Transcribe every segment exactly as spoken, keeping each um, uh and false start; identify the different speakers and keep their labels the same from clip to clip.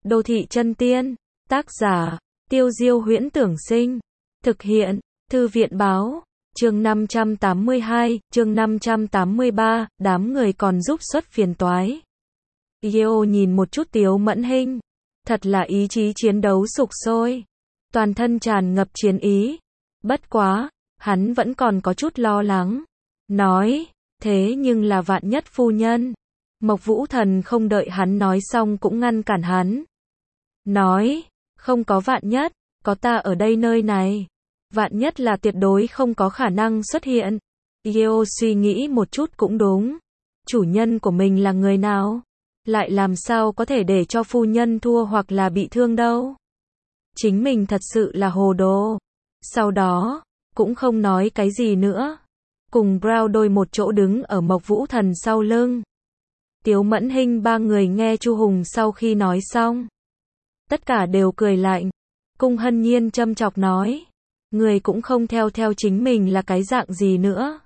Speaker 1: Đô thị chân tiên, tác giả, Tiêu Diêu Huyễn Tưởng Sinh, thực hiện, Thư viện báo, chương năm trăm tám mươi hai, chương năm trăm tám mươi ba, đám người còn giúp xuất phiền toái. Yeo nhìn một chút Tiếu Mẫn Hinh, thật là ý chí chiến đấu sục sôi, toàn thân tràn ngập chiến ý. Bất quá, hắn vẫn còn có chút lo lắng, nói, thế nhưng là vạn nhất phu nhân. Mộc Vũ Thần không đợi hắn nói xong cũng ngăn cản hắn. Nói, không có vạn nhất, có ta ở đây nơi này. Vạn nhất là tuyệt đối không có khả năng xuất hiện. Yeo suy nghĩ một chút cũng đúng. Chủ nhân của mình là người nào? Lại làm sao có thể để cho phu nhân thua hoặc là bị thương đâu? Chính mình thật sự là hồ đồ. Sau đó, cũng không nói cái gì nữa. Cùng Brown đôi một chỗ đứng ở Mộc Vũ Thần sau lưng. Tiếu Mẫn Hinh ba người nghe Chu Hùng sau khi nói xong. Tất cả đều cười lạnh. Cung Hân Nhiên châm chọc nói. Người cũng không theo theo chính mình là cái dạng gì nữa.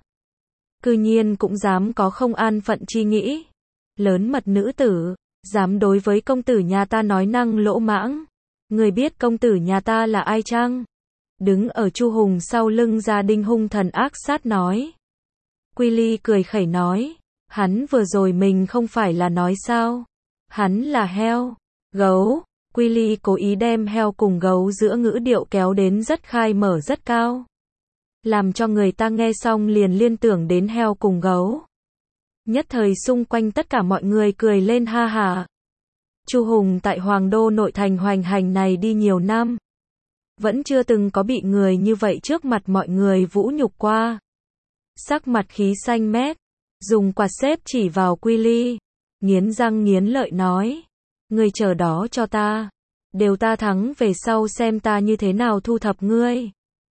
Speaker 1: Cư nhiên cũng dám có không an phận chi nghĩ. Lớn mật nữ tử, dám đối với công tử nhà ta nói năng lỗ mãng. Người biết công tử nhà ta là ai chăng? Đứng ở Chu Hùng sau lưng gia đình hung thần ác sát nói. Quy Ly cười khẩy nói. Hắn vừa rồi mình không phải là nói sao? Hắn là heo, gấu. Quy Ly cố ý đem heo cùng gấu giữa ngữ điệu kéo đến rất khai mở rất cao. Làm cho người ta nghe xong liền liên tưởng đến heo cùng gấu. Nhất thời xung quanh tất cả mọi người cười lên ha hả. Chu Hùng tại Hoàng Đô nội thành hoành hành này đi nhiều năm. Vẫn chưa từng có bị người như vậy trước mặt mọi người vũ nhục qua. Sắc mặt khí xanh mét, dùng quạt xếp chỉ vào Quy Ly, nghiến răng nghiến lợi nói. Ngươi chờ đó cho ta. Đều ta thắng về sau xem ta như thế nào thu thập ngươi.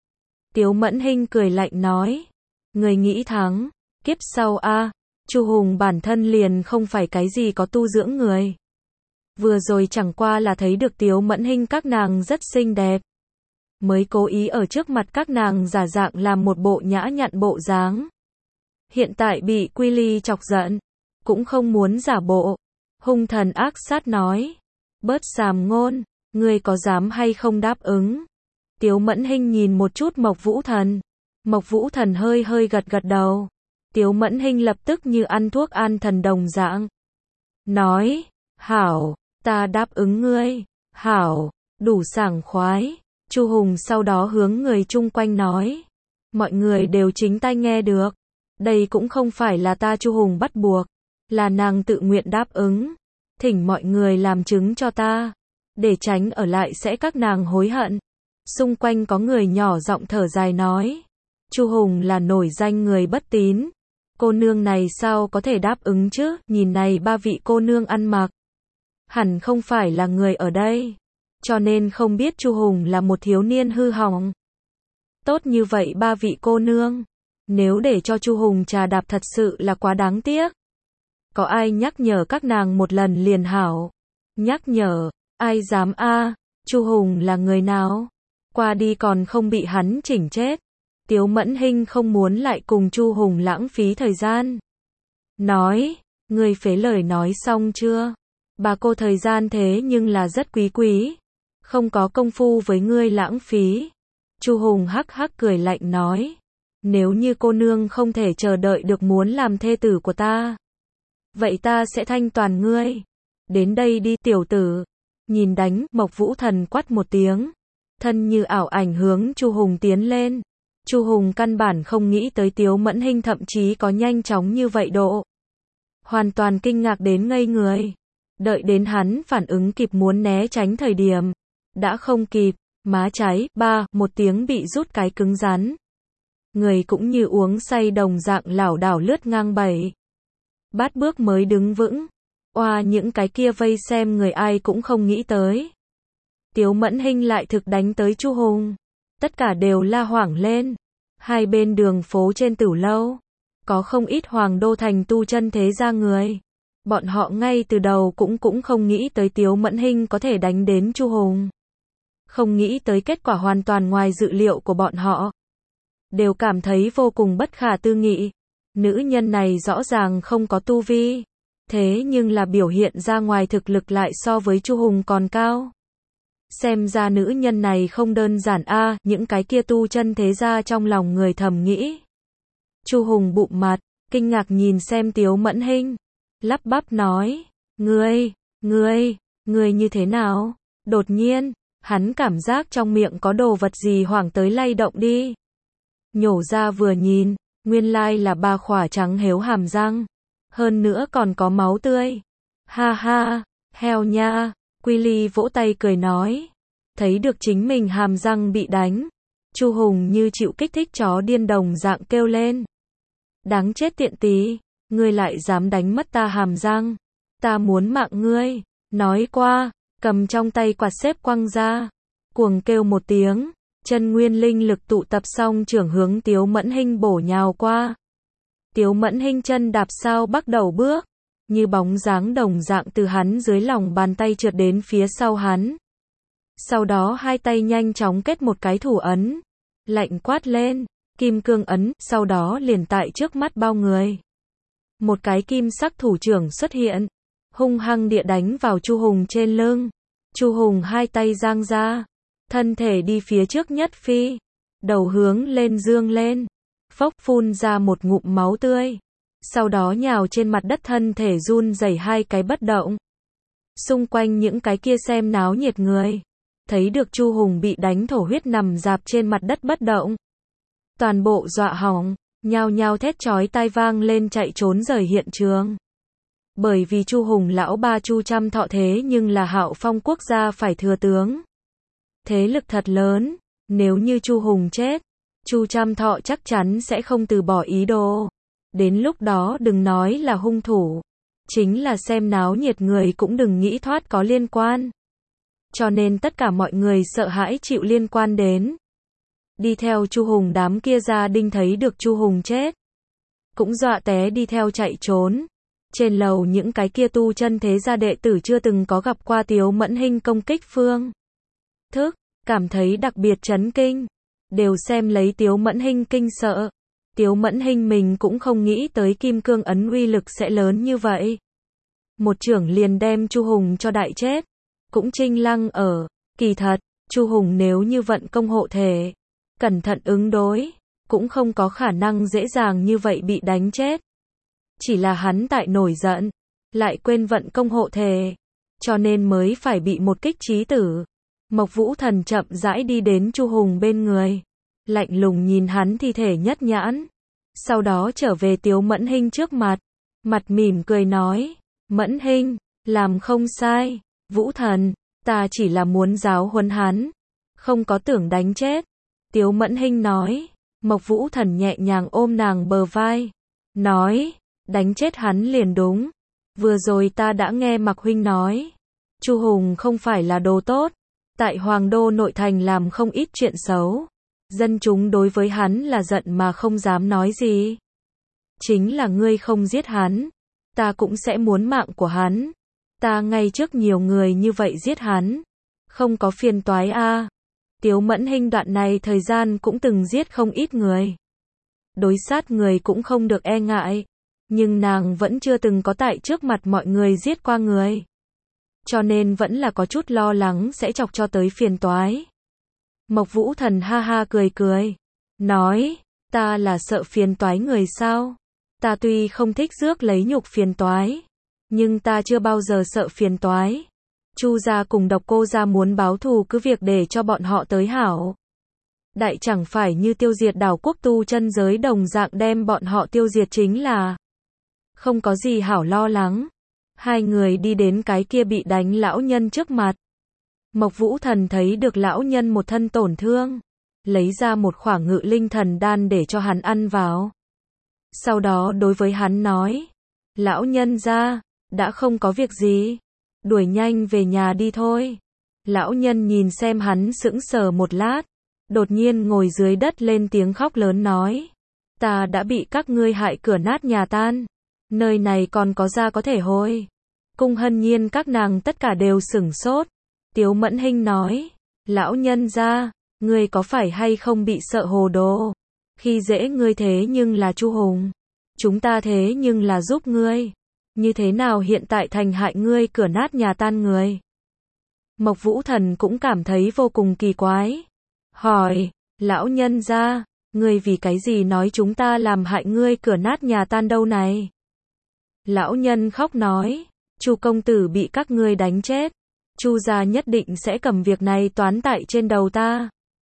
Speaker 1: Tiếu Mẫn Hinh cười lạnh nói. Ngươi nghĩ thắng, kiếp sau a à, Chu Hùng bản thân liền không phải cái gì có tu dưỡng người. Vừa rồi chẳng qua là thấy được Tiếu Mẫn Hinh các nàng rất xinh đẹp. Mới cố ý ở trước mặt các nàng giả dạng làm một bộ nhã nhặn bộ dáng. Hiện tại bị Quy Ly chọc giận, cũng không muốn giả bộ. Hung thần ác sát nói. Bớt sàm ngôn, ngươi có dám hay không đáp ứng? Tiếu Mẫn Hinh nhìn một chút Mộc Vũ Thần. Mộc Vũ Thần hơi hơi gật gật đầu. Tiếu Mẫn Hinh lập tức như ăn thuốc an thần đồng dạng. Nói, hảo, ta đáp ứng ngươi. Hảo, đủ sảng khoái. Chu Hùng sau đó hướng người chung quanh nói. Mọi người đều chính tai nghe được. Đây cũng không phải là ta Chu Hùng bắt buộc. Là nàng tự nguyện đáp ứng. Thỉnh mọi người làm chứng cho ta. Để tránh ở lại sẽ các nàng hối hận. Xung quanh có người nhỏ giọng thở dài nói. Chu Hùng là nổi danh người bất tín. Cô nương này sao có thể đáp ứng chứ? Nhìn này ba vị cô nương ăn mặc. Hẳn không phải là người ở đây. Cho nên không biết Chu Hùng là một thiếu niên hư hỏng. Tốt như vậy ba vị cô nương. Nếu để cho Chu Hùng trà đạp thật sự là quá đáng tiếc. Có ai nhắc nhở các nàng một lần liền hảo? Nhắc nhở, ai dám a? À, Chu Hùng là người nào? Qua đi còn không bị hắn chỉnh chết. Tiếu Mẫn Hinh không muốn lại cùng Chu Hùng lãng phí thời gian. Nói, ngươi phế lời nói xong chưa? Bà cô thời gian thế nhưng là rất quý quý. Không có công phu với ngươi lãng phí. Chu Hùng hắc hắc cười lạnh nói. Nếu như cô nương không thể chờ đợi được muốn làm thê tử của ta. Vậy ta sẽ thanh toàn ngươi. Đến đây đi tiểu tử. Nhìn đánh, Mộc Vũ Thần quát một tiếng. Thân như ảo ảnh hướng Chu Hùng tiến lên. Chu Hùng căn bản không nghĩ tới Tiếu Mẫn Hinh thậm chí có nhanh chóng như vậy độ. Hoàn toàn kinh ngạc đến ngây người. Đợi đến hắn phản ứng kịp muốn né tránh thời điểm. Đã không kịp, má cháy, ba, một tiếng bị rút cái cứng rắn. Người cũng như uống say đồng dạng lảo đảo lướt ngang bảy. Bát bước mới đứng vững. Oa những cái kia vây xem người ai cũng không nghĩ tới. Tiếu Mẫn Hinh lại thực đánh tới Chu Hùng. Tất cả đều la hoảng lên. Hai bên đường phố trên Tửu Lâu. Có không ít Hoàng Đô thành tu chân thế gia người. Bọn họ ngay từ đầu cũng cũng không nghĩ tới Tiếu Mẫn Hinh có thể đánh đến Chu Hùng. Không nghĩ tới kết quả hoàn toàn ngoài dự liệu của bọn họ. Đều cảm thấy vô cùng bất khả tư nghị. Nữ nhân này rõ ràng không có tu vi. thế nhưng là biểu hiện ra ngoài thực lực lại so với Chu Hùng còn cao. Xem ra nữ nhân này không đơn giản a, những cái kia tu chân thế gia trong lòng người thầm nghĩ. Chu Hùng bụng mặt, kinh ngạc nhìn xem Tiếu Mẫn Hinh, lắp bắp nói, ngươi, ngươi, ngươi như thế nào? Đột nhiên, hắn cảm giác trong miệng có đồ vật gì hoảng tới lay động đi. Nhổ ra vừa nhìn, nguyên lai là ba khỏa trắng héo hàm răng, hơn nữa còn có máu tươi. Ha ha, heo nha, Quy Ly vỗ tay cười nói, thấy được chính mình hàm răng bị đánh. Chu Hùng như chịu kích thích chó điên đồng dạng kêu lên. Đáng chết tiện tí, ngươi lại dám đánh mất ta hàm răng, ta muốn mạng ngươi. Nói qua, cầm trong tay quạt xếp quăng ra, cuồng kêu một tiếng, chân nguyên linh lực tụ tập xong trưởng hướng Tiếu Mẫn Hinh bổ nhào qua. Tiếu Mẫn Hinh chân đạp sao bắt đầu bước, như bóng dáng đồng dạng từ hắn dưới lòng bàn tay trượt đến phía sau hắn. Sau đó hai tay nhanh chóng kết một cái thủ ấn, lạnh quát lên, kim cương ấn, sau đó liền tại trước mắt bao người. Một cái kim sắc thủ trưởng xuất hiện, hung hăng địa đánh vào Chu Hùng trên lưng. Chu Hùng hai tay giang ra, thân thể đi phía trước nhất phi, đầu hướng lên dương lên, phốc phun ra một ngụm máu tươi. Sau đó nhào trên mặt đất thân thể run rẩy hai cái bất động. Xung quanh những cái kia xem náo nhiệt người, thấy được Chu Hùng bị đánh thổ huyết nằm rạp trên mặt đất bất động. Toàn bộ dọa hỏng, nhao nhao thét chói tai vang lên chạy trốn rời hiện trường. Bởi vì Chu Hùng lão ba Chu Trăm Thọ thế nhưng là Hạo Phong quốc gia phải thừa tướng. Thế lực thật lớn, nếu như Chu Hùng chết, Chu Trăm Thọ chắc chắn sẽ không từ bỏ ý đồ. Đến lúc đó đừng nói là hung thủ, chính là xem náo nhiệt người cũng đừng nghĩ thoát có liên quan. Cho nên tất cả mọi người sợ hãi chịu liên quan đến. Đi theo Chu Hùng đám kia gia đình thấy được Chu Hùng chết, cũng dọa té đi theo chạy trốn. Trên lầu những cái kia tu chân thế gia đệ tử chưa từng có gặp qua Tiếu Mẫn Hinh công kích phương thức, cảm thấy đặc biệt chấn kinh, đều xem lấy Tiếu Mẫn Hinh kinh sợ. Tiếu Mẫn Hinh mình cũng không nghĩ tới kim cương ấn uy lực sẽ lớn như vậy. Một chưởng liền đem Chu Hùng cho đại chết, cũng trinh lăng ở. Kỳ thật, Chu Hùng nếu như vận công hộ thể, cẩn thận ứng đối, cũng không có khả năng dễ dàng như vậy bị đánh chết. Chỉ là hắn tại nổi giận, lại quên vận công hộ thể, cho nên mới phải bị một kích chí tử. Mộc Vũ Thần chậm rãi đi đến Chu Hùng bên người, lạnh lùng nhìn hắn thi thể nhất nhãn, sau đó trở về Tiếu Mẫn Hinh trước mặt, mặt mỉm cười nói, Mẫn Hinh, làm không sai, Vũ Thần, ta chỉ là muốn giáo huấn hắn, không có tưởng đánh chết. Tiếu Mẫn Hinh nói, Mộc Vũ Thần nhẹ nhàng ôm nàng bờ vai, nói, đánh chết hắn liền đúng. Vừa rồi ta đã nghe Mạc Huynh nói, Chu Hùng không phải là đồ tốt, tại Hoàng Đô nội thành làm không ít chuyện xấu. Dân chúng đối với hắn là giận mà không dám nói gì. Chính là ngươi không giết hắn, ta cũng sẽ muốn mạng của hắn. Ta ngay trước nhiều người như vậy giết hắn, không có phiền toái a. Tiếu Mẫn Hinh đoạn này thời gian cũng từng giết không ít người. Đối sát người cũng không được e ngại, nhưng nàng vẫn chưa từng có tại trước mặt mọi người giết qua người. Cho nên vẫn là có chút lo lắng sẽ chọc cho tới phiền toái. Mộc Vũ Thần ha ha cười cười, nói, ta là sợ phiền toái người sao? Ta tuy không thích rước lấy nhục phiền toái, nhưng ta chưa bao giờ sợ phiền toái. Chu gia cùng Độc Cô gia muốn báo thù cứ việc để cho bọn họ tới hảo. Đại chẳng phải như tiêu diệt đảo quốc tu chân giới đồng dạng đem bọn họ tiêu diệt chính là. Không có gì hảo lo lắng. Hai người đi đến cái kia bị đánh lão nhân trước mặt. Mộc Vũ Thần thấy được lão nhân một thân tổn thương, lấy ra một khỏa ngự linh thần đan để cho hắn ăn vào. Sau đó đối với hắn nói, lão nhân gia, đã không có việc gì, đuổi nhanh về nhà đi thôi. Lão nhân nhìn xem hắn sững sờ một lát, đột nhiên ngồi dưới đất lên tiếng khóc lớn nói, ta đã bị các ngươi hại cửa nát nhà tan, nơi này còn có gia có thể hồi. Cung Hân Nhiên các nàng tất cả đều sửng sốt. Tiếu Mẫn Hinh nói, lão nhân gia, ngươi có phải hay không bị sợ hồ đồ? Khi dễ ngươi thế nhưng là Chu Hùng, chúng ta thế nhưng là giúp ngươi. Như thế nào hiện tại thành hại ngươi cửa nát nhà tan người? Mộc Vũ Thần cũng cảm thấy vô cùng kỳ quái. Hỏi, lão nhân gia, ngươi vì cái gì nói chúng ta làm hại ngươi cửa nát nhà tan đâu này? Lão nhân khóc nói, Chu công tử bị các ngươi đánh chết. Chu gia nhất định sẽ cầm việc này toán tại trên đầu ta.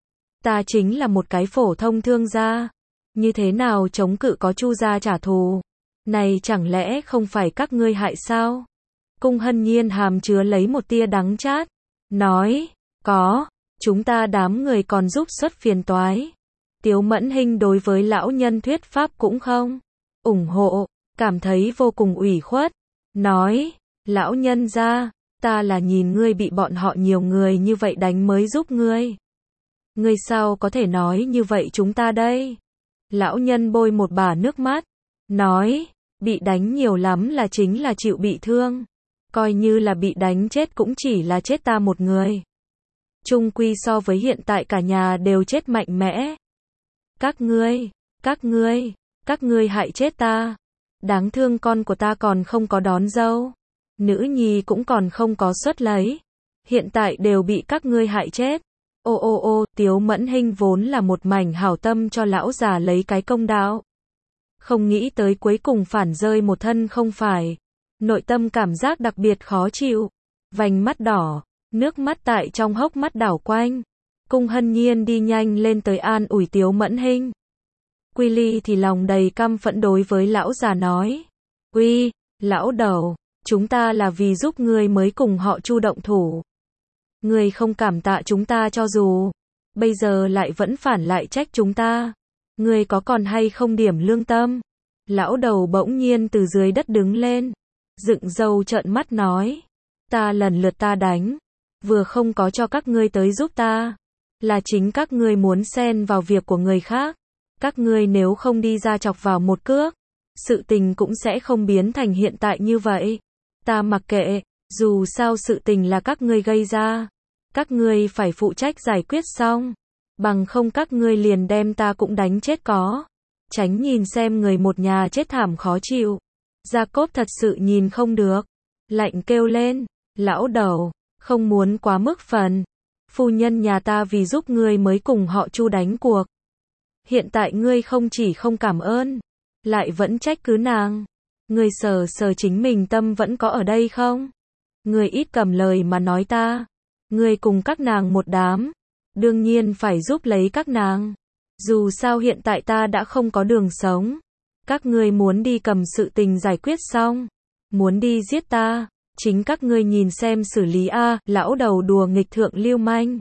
Speaker 1: Ta chính là một cái phổ thông thương gia. Như thế nào chống cự có Chu gia trả thù? Này chẳng lẽ không phải các ngươi hại sao? Cung Hân Nhiên hàm chứa lấy một tia đắng chát. Nói, có, chúng ta đám người còn giúp xuất phiền toái. Tiếu Mẫn Hinh đối với lão nhân thuyết pháp cũng không ủng hộ, cảm thấy vô cùng ủy khuất. Nói, lão nhân gia, ta là nhìn ngươi bị bọn họ nhiều người như vậy đánh mới giúp ngươi. Ngươi sao có thể nói như vậy chúng ta đây? Lão nhân bôi một bả nước mắt. Nói, bị đánh nhiều lắm là chính là chịu bị thương. Coi như là bị đánh chết cũng chỉ là chết ta một người. Chung quy so với hiện tại cả nhà đều chết mạnh mẽ. Các ngươi, các ngươi, các ngươi hại chết ta. Đáng thương con của ta còn không có đón dâu. Nữ nhi cũng còn không có xuất lấy. Hiện tại đều bị các ngươi hại chết. Ô ô ô, Tiếu Mẫn Hinh vốn là một mảnh hảo tâm cho lão già lấy cái công đạo. Không nghĩ tới cuối cùng phản rơi một thân không phải. Nội tâm cảm giác đặc biệt khó chịu. Vành mắt đỏ, nước mắt tại trong hốc mắt đảo quanh. Cung Hân Nhiên đi nhanh lên tới an ủi Tiếu Mẫn Hinh. Quy Ly thì lòng đầy căm phẫn đối với lão già nói. Uy, lão đầu, chúng ta là vì giúp ngươi mới cùng họ Chu động thủ. Ngươi không cảm tạ chúng ta cho dù. Bây giờ lại vẫn phản lại trách chúng ta. Ngươi có còn hay không điểm lương tâm? Lão đầu bỗng nhiên từ dưới đất đứng lên. Dựng râu trợn mắt nói. Ta lần lượt ta đánh. Vừa không có cho các ngươi tới giúp ta. Là chính các ngươi muốn xen vào việc của người khác. Các ngươi nếu không đi ra chọc vào một cước. Sự tình cũng sẽ không biến thành hiện tại như vậy. Ta mặc kệ. Dù sao sự tình là các ngươi gây ra. Các ngươi phải phụ trách giải quyết xong. Bằng không các ngươi liền đem ta cũng đánh chết có. Tránh nhìn xem người một nhà chết thảm khó chịu. Gia Cốp thật sự nhìn không được. Lạnh kêu lên. Lão đầu, không muốn quá mức phần. Phu nhân nhà ta vì giúp ngươi mới cùng họ Chu đánh cuộc. Hiện tại ngươi không chỉ không cảm ơn. Lại vẫn trách cứ nàng. Ngươi sờ sờ chính mình tâm vẫn có ở đây không? Ngươi ít cầm lời mà nói ta. Ngươi cùng các nàng một đám. Đương nhiên phải giúp lấy các nàng. Dù sao hiện tại ta đã không có đường sống. Các ngươi muốn đi cầm sự tình giải quyết xong. Muốn đi giết ta. Chính các ngươi nhìn xem xử lý a. Lão đầu đùa nghịch thượng lưu manh.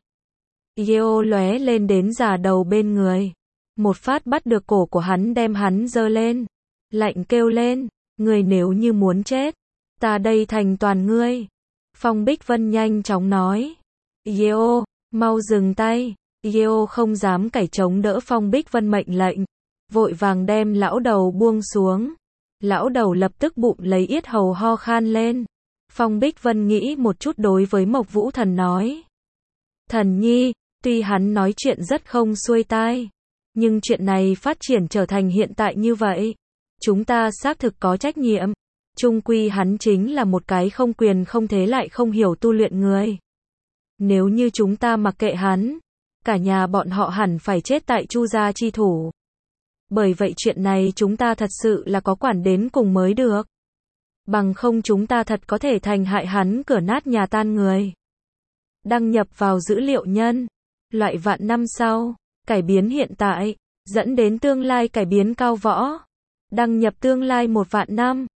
Speaker 1: Yeo lóe lên đến già đầu bên người. Một phát bắt được cổ của hắn đem hắn giơ lên. Lạnh kêu lên. Ngươi nếu như muốn chết. Ta đây thành toàn ngươi. Phong Bích Vân nhanh chóng nói. Yeo, mau dừng tay. Yeo không dám cãi chống đỡ Phong Bích Vân mệnh lệnh. Vội vàng đem lão đầu buông xuống. Lão đầu lập tức bụng lấy yết hầu ho khan lên. Phong Bích Vân nghĩ một chút đối với Mộc Vũ Thần nói. Thần nhi, tuy hắn nói chuyện rất không xuôi tai. Nhưng chuyện này phát triển trở thành hiện tại như vậy. Chúng ta xác thực có trách nhiệm. Chung quy hắn chính là một cái không quyền không thế lại không hiểu tu luyện người. Nếu như chúng ta mặc kệ hắn, cả nhà bọn họ hẳn phải chết tại Chu gia chi thủ. Bởi vậy chuyện này chúng ta thật sự là có quản đến cùng mới được. Bằng không chúng ta thật có thể thành hại hắn cửa nát nhà tan người. Đăng nhập vào dữ liệu nhân. Loại vạn năm sau. Cải biến hiện tại. Dẫn đến tương lai cải biến cao võ. Đăng nhập tương lai một vạn năm.